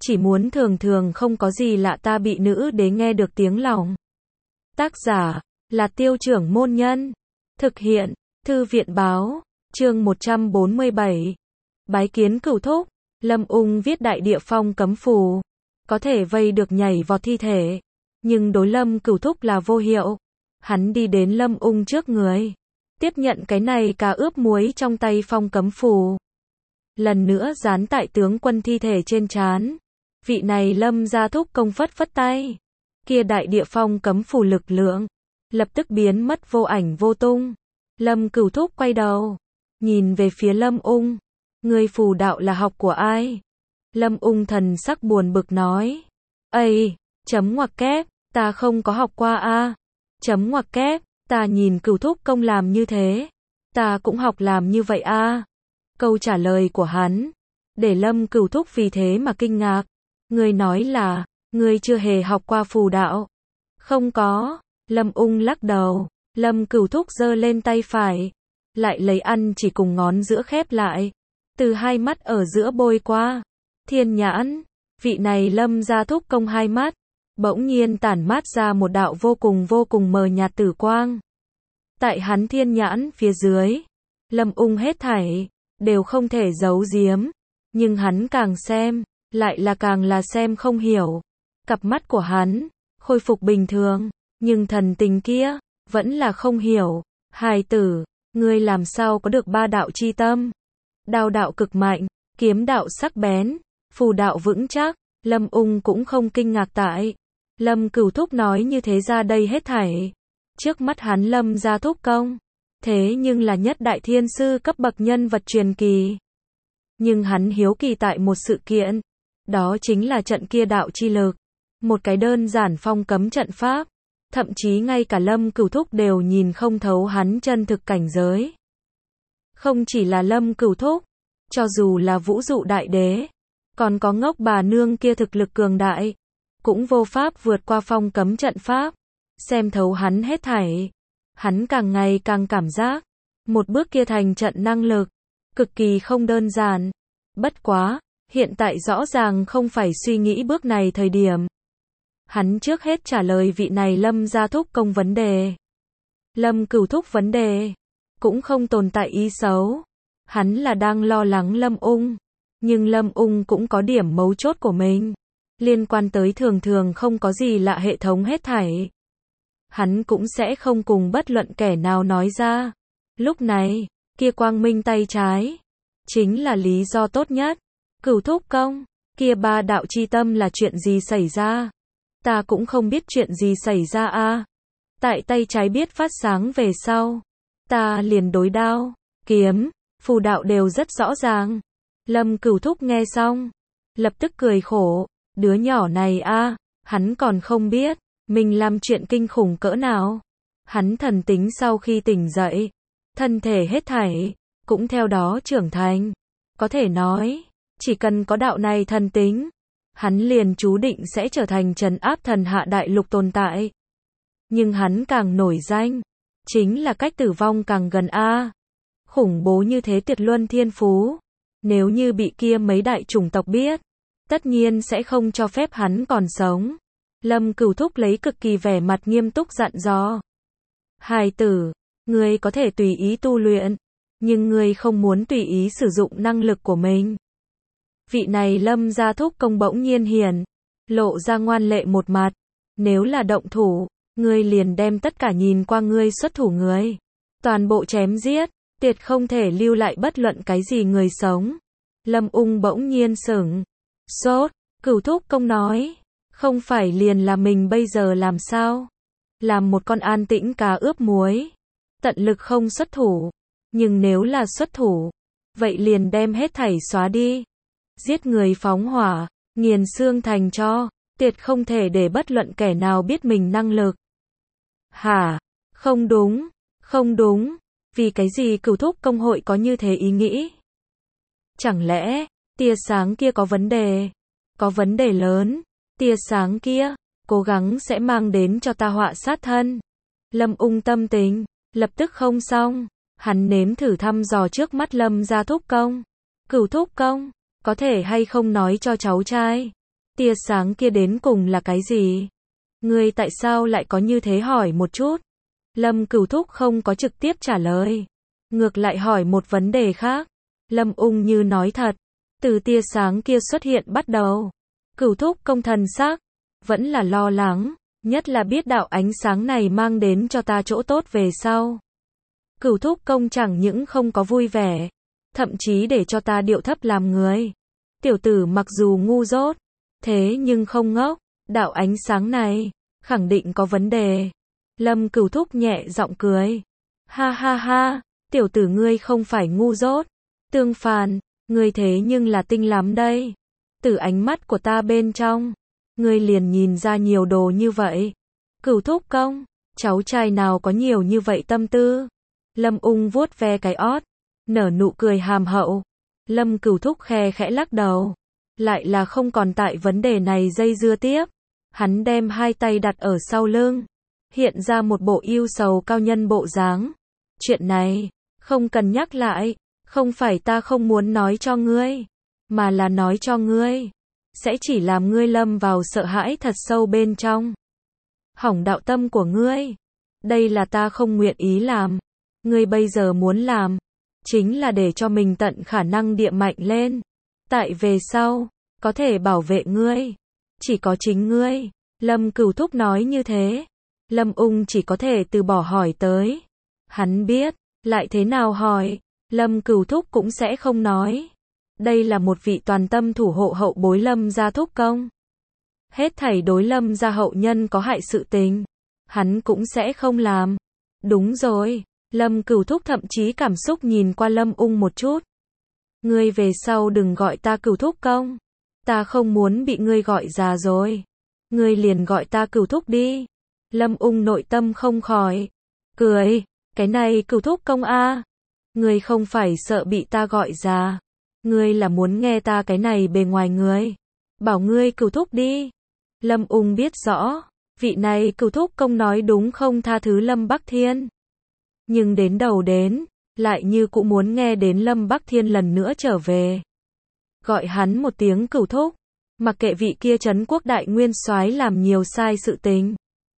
chỉ muốn thường thường không có gì lạ ta bị nữ đế nghe được tiếng lòng. Tác giả là Tiêu Trưởng Môn Nhân. Thực hiện Thư viện Báo. Chương 147. Bái kiến Cửu Thúc. Lâm Ung viết đại địa phong cấm phù, có thể vây được nhảy vọt thi thể, nhưng đối Lâm Cửu Thúc là vô hiệu. Hắn đi đến Lâm Ung trước người, tiếp nhận cái này cá ướp muối trong tay phong cấm phù. Lần nữa dán tại tướng quân thi thể trên trán. Vị này Lâm gia thúc công phất phất tay. Kia đại địa phong cấm phù lực lượng lập tức biến mất vô ảnh vô tung. Lâm Cửu Thúc quay đầu, nhìn về phía Lâm Ung. Ngươi phù đạo là học của ai? Lâm Ung thần sắc buồn bực nói. Ây, chấm ngoặc kép, ta không có học qua a. Chấm ngoặc kép, ta nhìn Cửu Thúc công làm như thế, ta cũng học làm như vậy a. Câu trả lời của hắn để Lâm Cửu Thúc vì thế mà kinh ngạc. Ngươi nói là, ngươi chưa hề học qua phù đạo? Không có. Lâm Ung lắc đầu. Lâm Cửu Thúc giơ lên tay phải, lại lấy ăn chỉ cùng ngón giữa khép lại, từ hai mắt ở giữa bôi qua. Thiên nhãn, vị này Lâm gia thúc công hai mắt bỗng nhiên tản mát ra một đạo vô cùng mờ nhạt tử quang. Tại hắn thiên nhãn phía dưới, Lâm Ung hết thảy đều không thể giấu giếm, nhưng hắn càng xem, lại là càng là xem không hiểu. Cặp mắt của hắn khôi phục bình thường, nhưng thần tình kia vẫn là không hiểu. Hài tử, ngươi làm sao có được ba đạo chi tâm? Đao đạo cực mạnh, kiếm đạo sắc bén, phù đạo vững chắc. Lâm Ung cũng không kinh ngạc tại Lâm Cửu Thúc nói như thế ra đây hết thảy. Trước mắt hắn Lâm gia thúc công, thế nhưng là nhất đại thiên sư cấp bậc nhân vật truyền kỳ. Nhưng hắn hiếu kỳ tại một sự kiện, đó chính là trận kia đạo chi lực. Một cái đơn giản phong cấm trận pháp, thậm chí ngay cả Lâm Cửu Thúc đều nhìn không thấu hắn chân thực cảnh giới. Không chỉ là Lâm Cửu Thúc, cho dù là Vũ Dụ Đại Đế, còn có ngốc bà nương kia thực lực cường đại, cũng vô pháp vượt qua phong cấm trận pháp, xem thấu hắn hết thảy. Hắn càng ngày càng cảm giác, một bước kia thành trận năng lực, cực kỳ không đơn giản. Bất quá, hiện tại rõ ràng không phải suy nghĩ bước này thời điểm. Hắn trước hết trả lời vị này Lâm gia thúc công vấn đề. Lâm Cửu Thúc vấn đề cũng không tồn tại ý xấu. Hắn là đang lo lắng Lâm Ung, nhưng Lâm Ung cũng có điểm mấu chốt của mình, liên quan tới thường thường không có gì lạ hệ thống hết thảy. Hắn cũng sẽ không cùng bất luận kẻ nào nói ra. Lúc này, kia quang minh tay trái chính là lý do tốt nhất. Cửu Thúc công, kia ba đạo chi tâm là chuyện gì xảy ra? Ta cũng không biết chuyện gì xảy ra a. Tại tay trái biết phát sáng về sau, ta liền đối đao, kiếm, phù đạo đều rất rõ ràng. Lâm Cửu Thúc nghe xong, lập tức cười khổ. Đứa nhỏ này a, hắn còn không biết mình làm chuyện kinh khủng cỡ nào. Hắn thần tính sau khi tỉnh dậy, thân thể hết thảy cũng theo đó trưởng thành. Có thể nói, chỉ cần có đạo này thần tính, hắn liền chú định sẽ trở thành trấn áp thần hạ đại lục tồn tại. Nhưng hắn càng nổi danh, chính là cách tử vong càng gần a. Khủng bố như thế tuyệt luân thiên phú, nếu như bị kia mấy đại chủng tộc biết, tất nhiên sẽ không cho phép hắn còn sống. Lâm Cửu Thúc lấy cực kỳ vẻ mặt nghiêm túc dặn dò. Hài tử, ngươi có thể tùy ý tu luyện, nhưng ngươi không muốn tùy ý sử dụng năng lực của mình. Vị này Lâm gia thúc công bỗng nhiên hiển lộ ra ngoan lệ một mặt. Nếu là động thủ, ngươi liền đem tất cả nhìn qua ngươi xuất thủ người toàn bộ chém giết, tuyệt không thể lưu lại bất luận cái gì người sống. Lâm Ung bỗng nhiên sững sốt. Cửu Thúc công nói, không phải liền là mình bây giờ làm sao? Làm một con an tĩnh cá ướp muối, tận lực không xuất thủ. Nhưng nếu là xuất thủ, vậy liền đem hết thảy xóa đi. Giết người phóng hỏa, nghiền xương thành tro, tuyệt không thể để bất luận kẻ nào biết mình năng lực. Hả? Không đúng, không đúng. Vì cái gì Cửu Thúc công hội có như thế ý nghĩ? Chẳng lẽ, tia sáng kia có vấn đề? Có vấn đề lớn. Tia sáng kia, cố gắng sẽ mang đến cho ta họa sát thân. Lâm Ung tâm tình lập tức không xong. Hắn nếm thử thăm dò trước mắt Lâm gia thúc công. Cửu Thúc công, có thể hay không nói cho cháu trai, Tia sáng kia đến cùng là cái gì? Ngươi tại sao lại có như thế hỏi một chút? Lâm Cửu Thúc không có trực tiếp trả lời. Ngược lại hỏi một vấn đề khác. Lâm Ung như nói thật. Từ tia sáng kia xuất hiện bắt đầu. Cửu Thúc công thần sắc. Vẫn là lo lắng. Nhất là biết đạo ánh sáng này mang đến cho ta chỗ tốt về sau. Cửu Thúc công chẳng những không có vui vẻ. Thậm chí để cho ta điệu thấp làm người. Tiểu tử mặc dù ngu dốt. Thế nhưng không ngốc. Đạo ánh sáng này. Khẳng định có vấn đề. Lâm Cửu Thúc nhẹ giọng cười. Ha ha ha. Tiểu tử ngươi không phải ngu dốt. Tương phản. Ngươi thế nhưng là tinh lắm đây. Từ ánh mắt của ta bên trong. Ngươi liền nhìn ra nhiều đồ như vậy. Cửu Thúc công. Cháu trai nào có nhiều như vậy tâm tư. Lâm Ung vuốt ve cái ót. Nở nụ cười hàm hậu. Lâm Cửu Thúc khe khẽ lắc đầu. Lại là không còn tại vấn đề này dây dưa tiếp. Hắn đem hai tay đặt ở sau lưng. Hiện ra một bộ ưu sầu cao nhân bộ dáng. Chuyện này, không cần nhắc lại. Không phải ta không muốn nói cho ngươi. Mà là nói cho ngươi. Sẽ chỉ làm ngươi lâm vào sợ hãi thật sâu bên trong. Hỏng đạo tâm của ngươi. Đây là ta không nguyện ý làm. Ngươi bây giờ muốn làm. Chính là để cho mình tận khả năng địa mạnh lên. Tại về sau, có thể bảo vệ ngươi. Chỉ có chính ngươi. Lâm Cửu Thúc nói như thế. Lâm Ung chỉ có thể từ bỏ hỏi tới. Hắn biết, lại thế nào hỏi, Lâm Cửu Thúc cũng sẽ không nói. Đây là một vị toàn tâm thủ hộ hậu bối Lâm gia thúc công. Hết thảy đối Lâm gia hậu nhân có hại sự tình. Hắn cũng sẽ không làm. Đúng rồi, Lâm Cửu Thúc thậm chí cảm xúc nhìn qua Lâm Ung một chút. Ngươi về sau đừng gọi ta Cửu Thúc công. Ta không muốn bị ngươi gọi già rồi. Ngươi liền gọi ta Cửu Thúc đi. Lâm Ung nội tâm không khỏi cười. Cái này Cửu Thúc công a. Ngươi không phải sợ bị ta gọi già. Ngươi là muốn nghe ta cái này bề ngoài người. Bảo ngươi Cửu Thúc đi. Lâm Ung biết rõ. Vị này Cửu Thúc công nói đúng không tha thứ Lâm Bắc Thiên. Nhưng đến đầu đến. Lại như cũng muốn nghe đến Lâm Bắc Thiên lần nữa trở về. Gọi hắn một tiếng Cửu Thúc. Mặc kệ vị kia Trấn Quốc đại nguyên soái làm nhiều sai sự tình.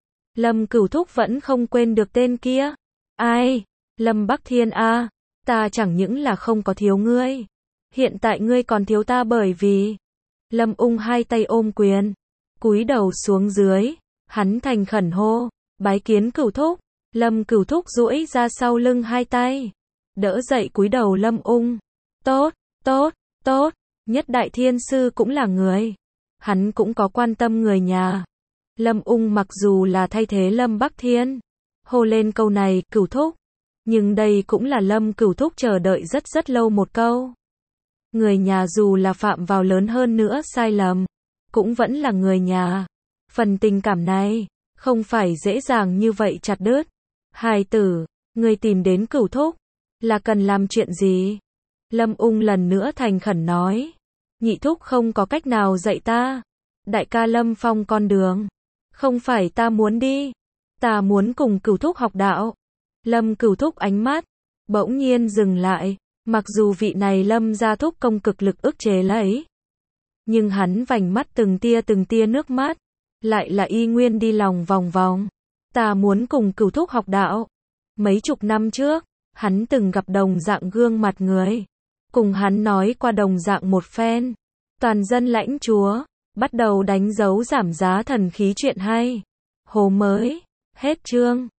Lâm Cửu Thúc vẫn không quên được tên kia. Ai? Lâm Bắc Thiên a, ta chẳng những là không có thiếu ngươi. Hiện tại ngươi còn thiếu ta bởi vì. Lâm Ung hai tay ôm quyền. Cúi đầu xuống dưới. Hắn thành khẩn hô. Bái kiến Cửu Thúc. Lâm Cửu Thúc duỗi ra sau lưng hai tay. Đỡ dậy cúi đầu Lâm Ung. Tốt, tốt, tốt. Nhất đại thiên sư cũng là người. Hắn cũng có quan tâm người nhà. Lâm Ung mặc dù là thay thế Lâm Bắc Thiên. Hô lên câu này, Cửu Thúc. Nhưng đây cũng là Lâm Cửu Thúc chờ đợi rất rất lâu một câu. Người nhà dù là phạm vào lớn hơn nữa sai lầm. Cũng vẫn là người nhà. Phần tình cảm này, không phải dễ dàng như vậy chặt đứt. Hài tử, người tìm đến Cửu Thúc. Là cần làm chuyện gì? Lâm Ung lần nữa thành khẩn nói. Nhị thúc không có cách nào dạy ta. Đại ca Lâm Phong con đường. Không phải ta muốn đi. Ta muốn cùng Cửu Thúc học đạo. Lâm Cửu Thúc ánh mắt. Bỗng nhiên dừng lại. Mặc dù vị này Lâm gia thúc công cực lực ức chế lấy. Nhưng hắn vành mắt từng tia nước mắt. Lại là y nguyên đi lòng vòng vòng. Ta muốn cùng Cửu Thúc học đạo. Mấy chục năm trước. Hắn từng gặp đồng dạng gương mặt người. Cùng hắn nói qua đồng dạng một phen. Toàn dân lãnh chúa. Bắt đầu đánh dấu giảm giá thần khí chuyện hay. Hồ mới. Hết chương.